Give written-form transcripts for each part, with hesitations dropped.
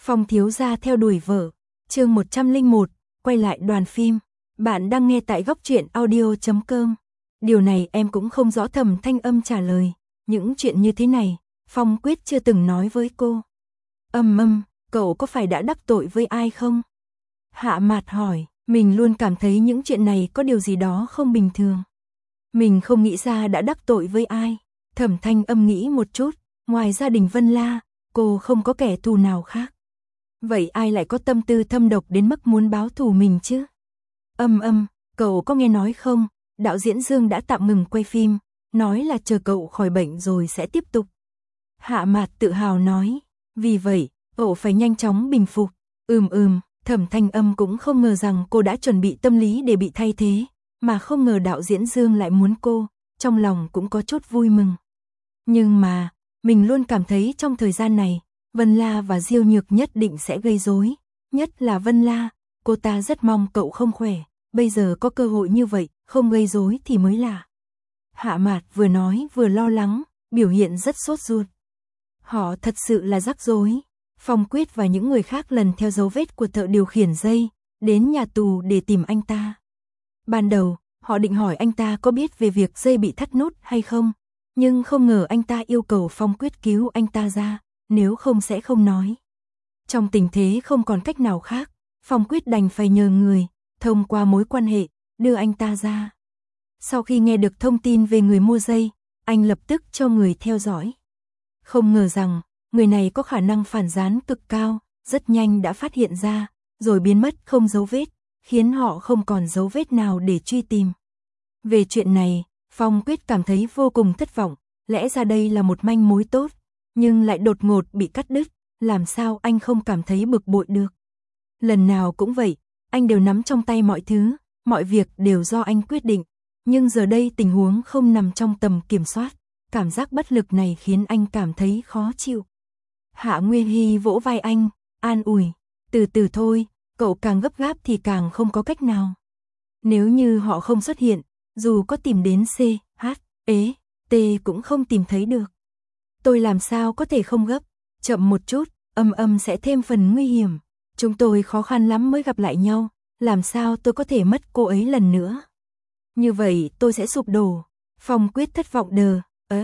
Phong thiếu gia theo đuổi vợ. Chương 101, quay lại đoàn phim. Bạn đang nghe tại góc truyện audio.com. Điều này em cũng không rõ, Thẩm Thanh Âm trả lời. Những chuyện như thế này, Phong Quyết chưa từng nói với cô. Cậu có phải đã đắc tội với ai không? Hạ Mạt hỏi, mình luôn cảm thấy những chuyện này có điều gì đó không bình thường. Mình không nghĩ ra đã đắc tội với ai. Thẩm Thanh Âm nghĩ một chút, ngoài gia đình Vân La, cô không có kẻ thù nào khác. Vậy ai lại có tâm tư thâm độc đến mức muốn báo thù mình chứ? Cậu có nghe nói không, đạo diễn Dương đã tạm ngừng quay phim, nói là chờ cậu khỏi bệnh rồi sẽ tiếp tục. Hạ Mạt tự hào nói, vì vậy, cậu phải nhanh chóng bình phục. Thẩm Thanh Âm cũng không ngờ rằng cô đã chuẩn bị tâm lý để bị thay thế, mà không ngờ đạo diễn Dương lại muốn cô, trong lòng cũng có chút vui mừng. Nhưng mà, mình luôn cảm thấy trong thời gian này, Vân La và Diêu Nhược nhất định sẽ gây rối, nhất là Vân La, cô ta rất mong cậu không khỏe, bây giờ có cơ hội như vậy, không gây rối thì mới lạ. Hạ Mạt vừa nói vừa lo lắng, biểu hiện rất sốt ruột. Họ thật sự là rắc rối. Phong Quyết và những người khác lần theo dấu vết của thợ điều khiển dây, đến nhà tù để tìm anh ta. Ban đầu, họ định hỏi anh ta có biết về việc dây bị thắt nút hay không, nhưng không ngờ anh ta yêu cầu Phong Quyết cứu anh ta ra, nếu không sẽ không nói. Trong tình thế không còn cách nào khác, Phong Quyết đành phải nhờ người, thông qua mối quan hệ, đưa anh ta ra. Sau khi nghe được thông tin về người mua dây, anh lập tức cho người theo dõi. Không ngờ rằng, người này có khả năng phản gián cực cao, rất nhanh đã phát hiện ra, rồi biến mất không dấu vết, khiến họ không còn dấu vết nào để truy tìm. Về chuyện này, Phong Quyết cảm thấy vô cùng thất vọng, lẽ ra đây là một manh mối tốt, nhưng lại đột ngột bị cắt đứt, làm sao anh không cảm thấy bực bội được. Lần nào cũng vậy, anh đều nắm trong tay mọi thứ, mọi việc đều do anh quyết định, nhưng giờ đây tình huống không nằm trong tầm kiểm soát, cảm giác bất lực này khiến anh cảm thấy khó chịu. Hạ Nguyên Hy vỗ vai anh, an ủi, từ từ thôi, cậu càng gấp gáp thì càng không có cách nào. Nếu như họ không xuất hiện, dù có tìm đến C, H, E, T cũng không tìm thấy được. Tôi làm sao có thể không gấp, chậm một chút, sẽ thêm phần nguy hiểm. Chúng tôi khó khăn lắm mới gặp lại nhau, làm sao tôi có thể mất cô ấy lần nữa. Như vậy tôi sẽ sụp đổ. Phong Quyết thất vọng đờ,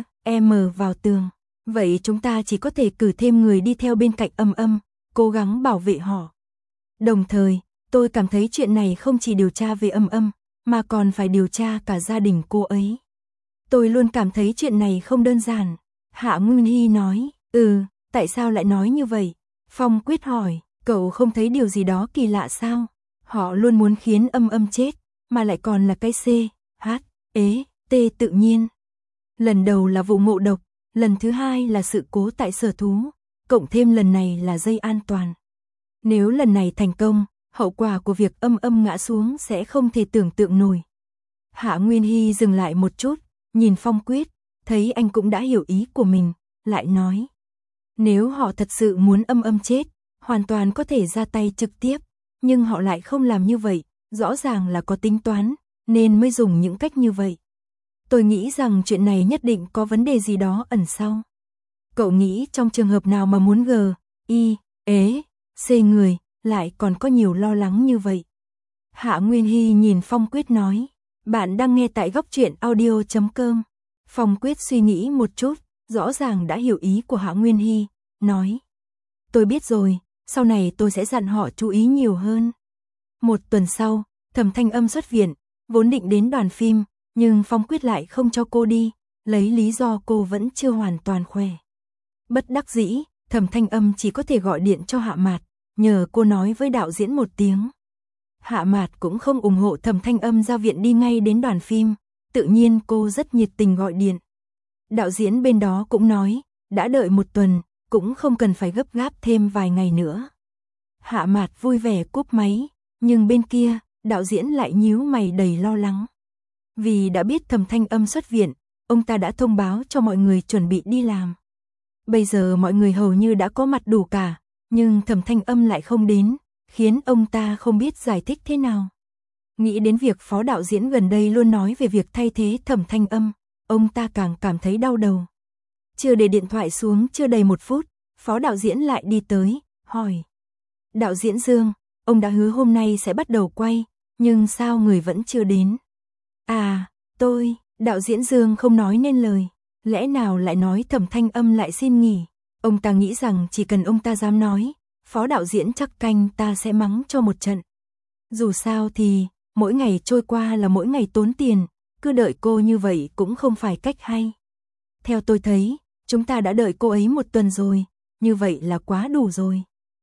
vào tường. Vậy chúng ta chỉ có thể cử thêm người đi theo bên cạnh cố gắng bảo vệ họ. Đồng thời, tôi cảm thấy chuyện này không chỉ điều tra về mà còn phải điều tra cả gia đình cô ấy. Tôi luôn cảm thấy chuyện này không đơn giản. Hạ Nguyên Hy nói, tại sao lại nói như vậy? Phong Quyết hỏi, cậu không thấy điều gì đó kỳ lạ sao? Họ luôn muốn khiến chết, mà lại còn là cái C, H, E, T tự nhiên. Lần đầu là vụ ngộ độc, lần thứ hai là sự cố tại sở thú, cộng thêm lần này là dây an toàn. Nếu lần này thành công, hậu quả của việc ngã xuống sẽ không thể tưởng tượng nổi. Hạ Nguyên Hy dừng lại một chút, nhìn Phong Quyết, thấy anh cũng đã hiểu ý của mình, lại nói. Nếu họ thật sự muốn chết, hoàn toàn có thể ra tay trực tiếp, nhưng họ lại không làm như vậy, rõ ràng là có tính toán, nên mới dùng những cách như vậy. Tôi nghĩ rằng chuyện này nhất định có vấn đề gì đó ẩn sau. Cậu nghĩ trong trường hợp nào mà muốn G, I, E, C người, lại còn có nhiều lo lắng như vậy? Hạ Nguyên Hy nhìn Phong Quyết nói, bạn đang nghe tại góc truyện audio.com. Phong Quyết suy nghĩ một chút, rõ ràng đã hiểu ý của Hạ Nguyên Hy, nói. Tôi biết rồi, sau này tôi sẽ dặn họ chú ý nhiều hơn. Một tuần sau, Thẩm Thanh Âm xuất viện, vốn định đến đoàn phim, nhưng Phong Quyết lại không cho cô đi, lấy lý do cô vẫn chưa hoàn toàn khỏe. Bất đắc dĩ, Thẩm Thanh Âm chỉ có thể gọi điện cho Hạ Mạt, nhờ cô nói với đạo diễn một tiếng. Hạ Mạt cũng không ủng hộ Thẩm Thanh Âm ra viện đi ngay đến đoàn phim, tự nhiên cô rất nhiệt tình gọi điện. Đạo diễn bên đó cũng nói, đã đợi một tuần, cũng không cần phải gấp gáp thêm vài ngày nữa. Hạ Mạt vui vẻ cúp máy, nhưng bên kia, đạo diễn lại nhíu mày đầy lo lắng. Vì đã biết Thẩm Thanh Âm xuất viện, ông ta đã thông báo cho mọi người chuẩn bị đi làm. Bây giờ mọi người hầu như đã có mặt đủ cả, nhưng Thẩm Thanh Âm lại không đến, khiến ông ta không biết giải thích thế nào. Nghĩ đến việc phó đạo diễn gần đây luôn nói về việc thay thế Thẩm Thanh Âm, ông ta càng cảm thấy đau đầu. Chưa để điện thoại xuống chưa đầy 1 phút, phó đạo diễn lại đi tới, hỏi, Đạo diễn Dương, ông đã hứa hôm nay sẽ bắt đầu quay, nhưng sao người vẫn chưa đến? À, đạo diễn Dương không nói nên lời, lẽ nào lại nói Thẩm Thanh Âm lại xin nghỉ? Ông ta nghĩ rằng chỉ cần ông ta dám nói, phó đạo diễn chắc canh ta sẽ mắng cho một trận. Dù sao thì, mỗi ngày trôi qua là mỗi ngày tốn tiền, cứ đợi cô như vậy cũng không phải cách hay. Theo tôi thấy, chúng ta đã đợi cô ấy một tuần rồi, như vậy là quá đủ rồi.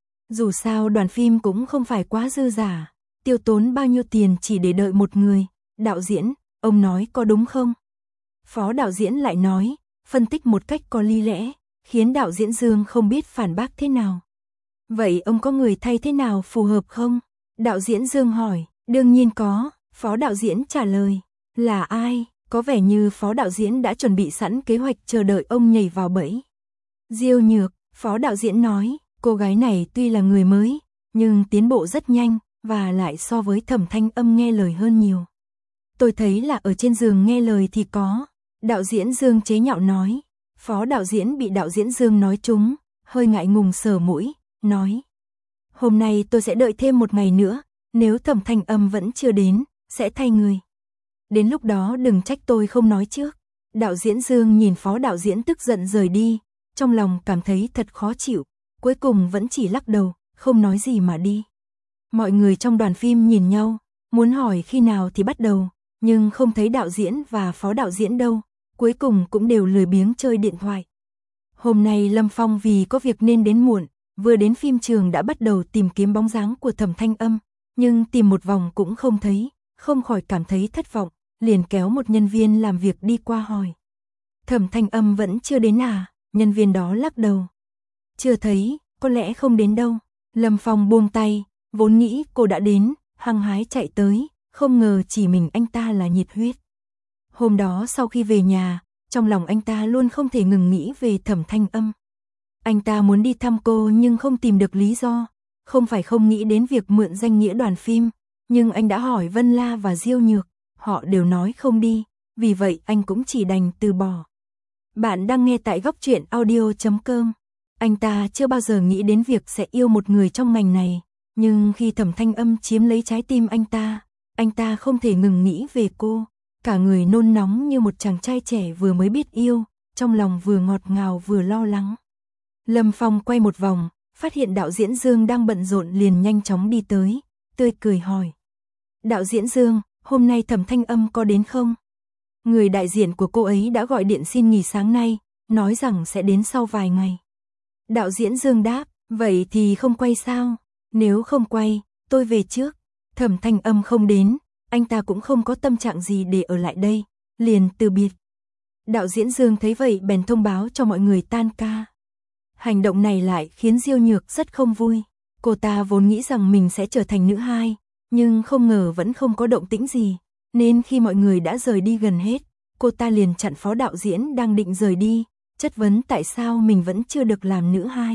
Dù sao đoàn phim cũng không phải quá dư giả, tiêu tốn bao nhiêu tiền chỉ để đợi một người. Đạo diễn, ông nói có đúng không? Phó đạo diễn lại nói, phân tích một cách có lý lẽ, khiến đạo diễn Dương không biết phản bác thế nào. Vậy ông có người thay thế nào phù hợp không? Đạo diễn Dương hỏi, đương nhiên có, phó đạo diễn trả lời. Là ai? Có vẻ như phó đạo diễn đã chuẩn bị sẵn kế hoạch chờ đợi ông nhảy vào bẫy. Diêu Nhược, phó đạo diễn nói, cô gái này tuy là người mới, nhưng tiến bộ rất nhanh, và lại so với Thẩm Thanh Âm nghe lời hơn nhiều. Tôi thấy là ở trên giường nghe lời thì có. Đạo diễn Dương chế nhạo nói. Phó đạo diễn bị đạo diễn Dương nói trúng, hơi ngại ngùng sờ mũi, nói. Hôm nay tôi sẽ đợi thêm một ngày nữa, nếu Thẩm Thanh Âm vẫn chưa đến, sẽ thay người. Đến lúc đó đừng trách tôi không nói trước. Đạo diễn Dương nhìn phó đạo diễn tức giận rời đi, trong lòng cảm thấy thật khó chịu, cuối cùng vẫn chỉ lắc đầu, không nói gì mà đi. Mọi người trong đoàn phim nhìn nhau, muốn hỏi khi nào thì bắt đầu, nhưng không thấy đạo diễn và phó đạo diễn đâu, cuối cùng cũng đều lười biếng chơi điện thoại. Hôm nay Lâm Phong vì có việc nên đến muộn, vừa đến phim trường đã bắt đầu tìm kiếm bóng dáng của Thẩm Thanh Âm, nhưng tìm một vòng cũng không thấy, không khỏi cảm thấy thất vọng, liền kéo một nhân viên làm việc đi qua hỏi. Thẩm Thanh Âm vẫn chưa đến à? Nhân viên đó lắc đầu. Chưa thấy, có lẽ không đến đâu. Lâm Phong buông tay, vốn nghĩ cô đã đến, hăng hái chạy tới, không ngờ chỉ mình anh ta là nhiệt huyết. Hôm đó sau khi về nhà, trong lòng anh ta luôn không thể ngừng nghĩ về Thẩm Thanh Âm. Anh ta muốn đi thăm cô nhưng không tìm được lý do, không phải không nghĩ đến việc mượn danh nghĩa đoàn phim, nhưng anh đã hỏi Vân La và Diêu Nhược, họ đều nói không đi, vì vậy anh cũng chỉ đành từ bỏ. Bạn đang nghe tại Góc Truyện Audio.com. Anh ta chưa bao giờ nghĩ đến việc sẽ yêu một người trong ngành này, nhưng khi Thẩm Thanh Âm chiếm lấy trái tim anh ta không thể ngừng nghĩ về cô, cả người nôn nóng như một chàng trai trẻ vừa mới biết yêu, trong lòng vừa ngọt ngào vừa lo lắng. Lâm Phong quay một vòng, phát hiện đạo diễn Dương đang bận rộn liền nhanh chóng đi tới, tươi cười hỏi. Đạo diễn Dương, hôm nay Thẩm Thanh Âm có đến không? Người đại diện của cô ấy đã gọi điện xin nghỉ sáng nay, nói rằng sẽ đến sau vài ngày. Đạo diễn Dương đáp, vậy thì không quay sao? Nếu không quay, tôi về trước. Thẩm Thanh Âm không đến, anh ta cũng không có tâm trạng gì để ở lại đây, liền từ biệt. Đạo diễn Dương thấy vậy bèn thông báo cho mọi người tan ca. Hành động này lại khiến Diêu Nhược rất không vui. Cô ta vốn nghĩ rằng mình sẽ trở thành nữ hai, nhưng không ngờ vẫn không có động tĩnh gì, nên khi mọi người đã rời đi gần hết, cô ta liền chặn phó đạo diễn đang định rời đi, chất vấn tại sao mình vẫn chưa được làm nữ hai.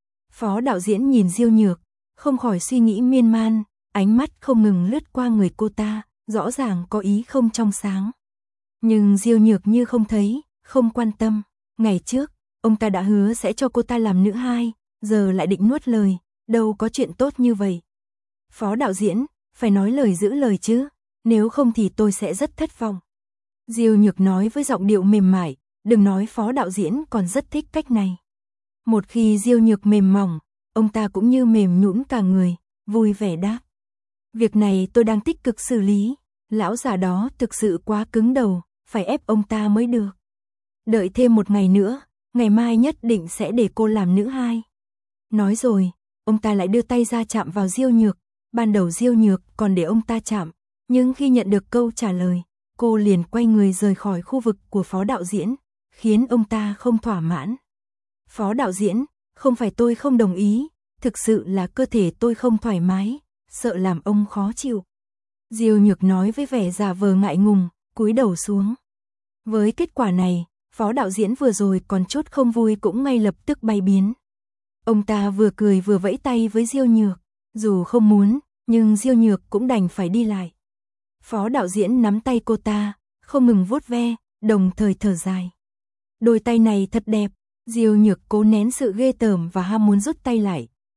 Phó đạo diễn nhìn Diêu Nhược, không khỏi suy nghĩ miên man, ánh mắt không ngừng lướt qua người cô ta, rõ ràng có ý không trong sáng. Nhưng Diêu Nhược như không thấy, không quan tâm. Ngày trước, ông ta đã hứa sẽ cho cô ta làm nữ hai, giờ lại định nuốt lời, đâu có chuyện tốt như vậy. Phó đạo diễn, phải nói lời giữ lời chứ, nếu không thì tôi sẽ rất thất vọng. Diêu Nhược nói với giọng điệu mềm mại, đừng nói phó đạo diễn còn rất thích cách này. Một khi Diêu Nhược mềm mỏng, ông ta cũng như mềm nhũn cả người, vui vẻ đáp. Việc này tôi đang tích cực xử lý, lão già đó thực sự quá cứng đầu, phải ép ông ta mới được. Đợi thêm một ngày nữa, ngày mai nhất định sẽ để cô làm nữ hai. Nói rồi, ông ta lại đưa tay ra chạm vào Diêu Nhược, ban đầu Diêu Nhược còn để ông ta chạm, nhưng khi nhận được câu trả lời, cô liền quay người rời khỏi khu vực của phó đạo diễn, khiến ông ta không thỏa mãn. Phó đạo diễn, không phải tôi không đồng ý, thực sự là cơ thể tôi không thoải mái, sợ làm ông khó chịu. Diêu Nhược nói với vẻ giả vờ ngại ngùng, cúi đầu xuống. Với kết quả này, phó đạo diễn vừa rồi còn chút không vui cũng ngay lập tức bay biến. Ông ta vừa cười vừa vẫy tay với Diêu Nhược, dù không muốn, nhưng Diêu Nhược cũng đành phải đi lại. Phó đạo diễn nắm tay cô ta, không ngừng vuốt ve, đồng thời thở dài. Đôi tay này thật đẹp. Diêu Nhược cố nén sự ghê tởm và ham muốn rút tay lại,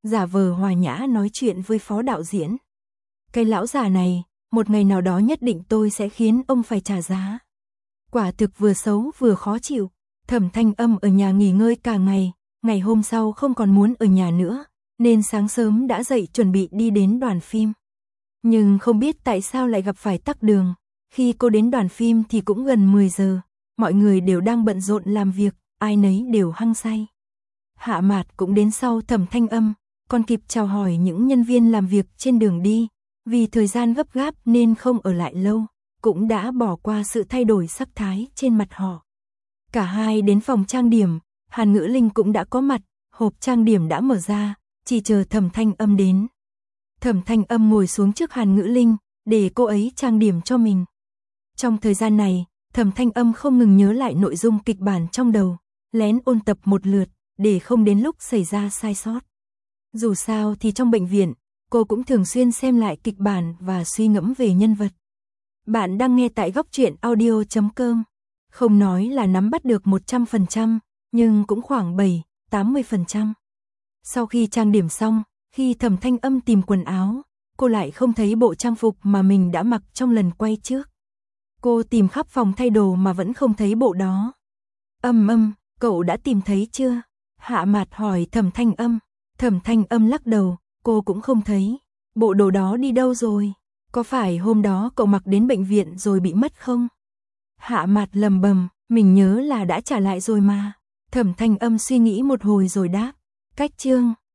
giả vờ hòa nhã nói chuyện với phó đạo diễn. Cái lão già này, một ngày nào đó nhất định tôi sẽ khiến ông phải trả giá. Quả thực vừa xấu vừa khó chịu. Thẩm Thanh Âm ở nhà nghỉ ngơi cả ngày, ngày hôm sau không còn muốn ở nhà nữa, nên sáng sớm đã dậy chuẩn bị đi đến đoàn phim. Nhưng không biết tại sao lại gặp phải tắc đường. Khi cô đến đoàn phim thì cũng gần 10 giờ, mọi người đều đang bận rộn làm việc, ai nấy đều hăng say. Hạ Mạt cũng đến sau Thẩm Thanh Âm, còn kịp chào hỏi những nhân viên làm việc trên đường đi, vì thời gian gấp gáp nên không ở lại lâu, cũng đã bỏ qua sự thay đổi sắc thái trên mặt họ. Cả hai đến phòng trang điểm, Hàn Ngữ Linh cũng đã có mặt, hộp trang điểm đã mở ra, chỉ chờ Thẩm Thanh Âm đến. Thẩm Thanh Âm ngồi xuống trước Hàn Ngữ Linh, để cô ấy trang điểm cho mình. Trong thời gian này, Thẩm Thanh Âm không ngừng nhớ lại nội dung kịch bản trong đầu, lén ôn tập một lượt, để không đến lúc xảy ra sai sót. Dù sao thì trong bệnh viện, cô cũng thường xuyên xem lại kịch bản và suy ngẫm về nhân vật. Bạn đang nghe tại Góc Truyện Audio.com. Không nói là nắm bắt được 100%, nhưng cũng khoảng 7-80%. Sau khi trang điểm xong, khi Thẩm Thanh Âm tìm quần áo, cô lại không thấy bộ trang phục mà mình đã mặc trong lần quay trước. Cô tìm khắp phòng thay đồ mà vẫn không thấy bộ đó. Cậu đã tìm thấy chưa? Hạ Mạt hỏi Thẩm Thanh Âm. Thẩm Thanh Âm lắc đầu, cô cũng không thấy. Bộ đồ đó đi đâu rồi? Có phải hôm đó cậu mặc đến bệnh viện rồi bị mất không? Hạ Mạt lầm bầm, mình nhớ là đã trả lại rồi mà. Thẩm Thanh Âm suy nghĩ một hồi rồi đáp. Cách chương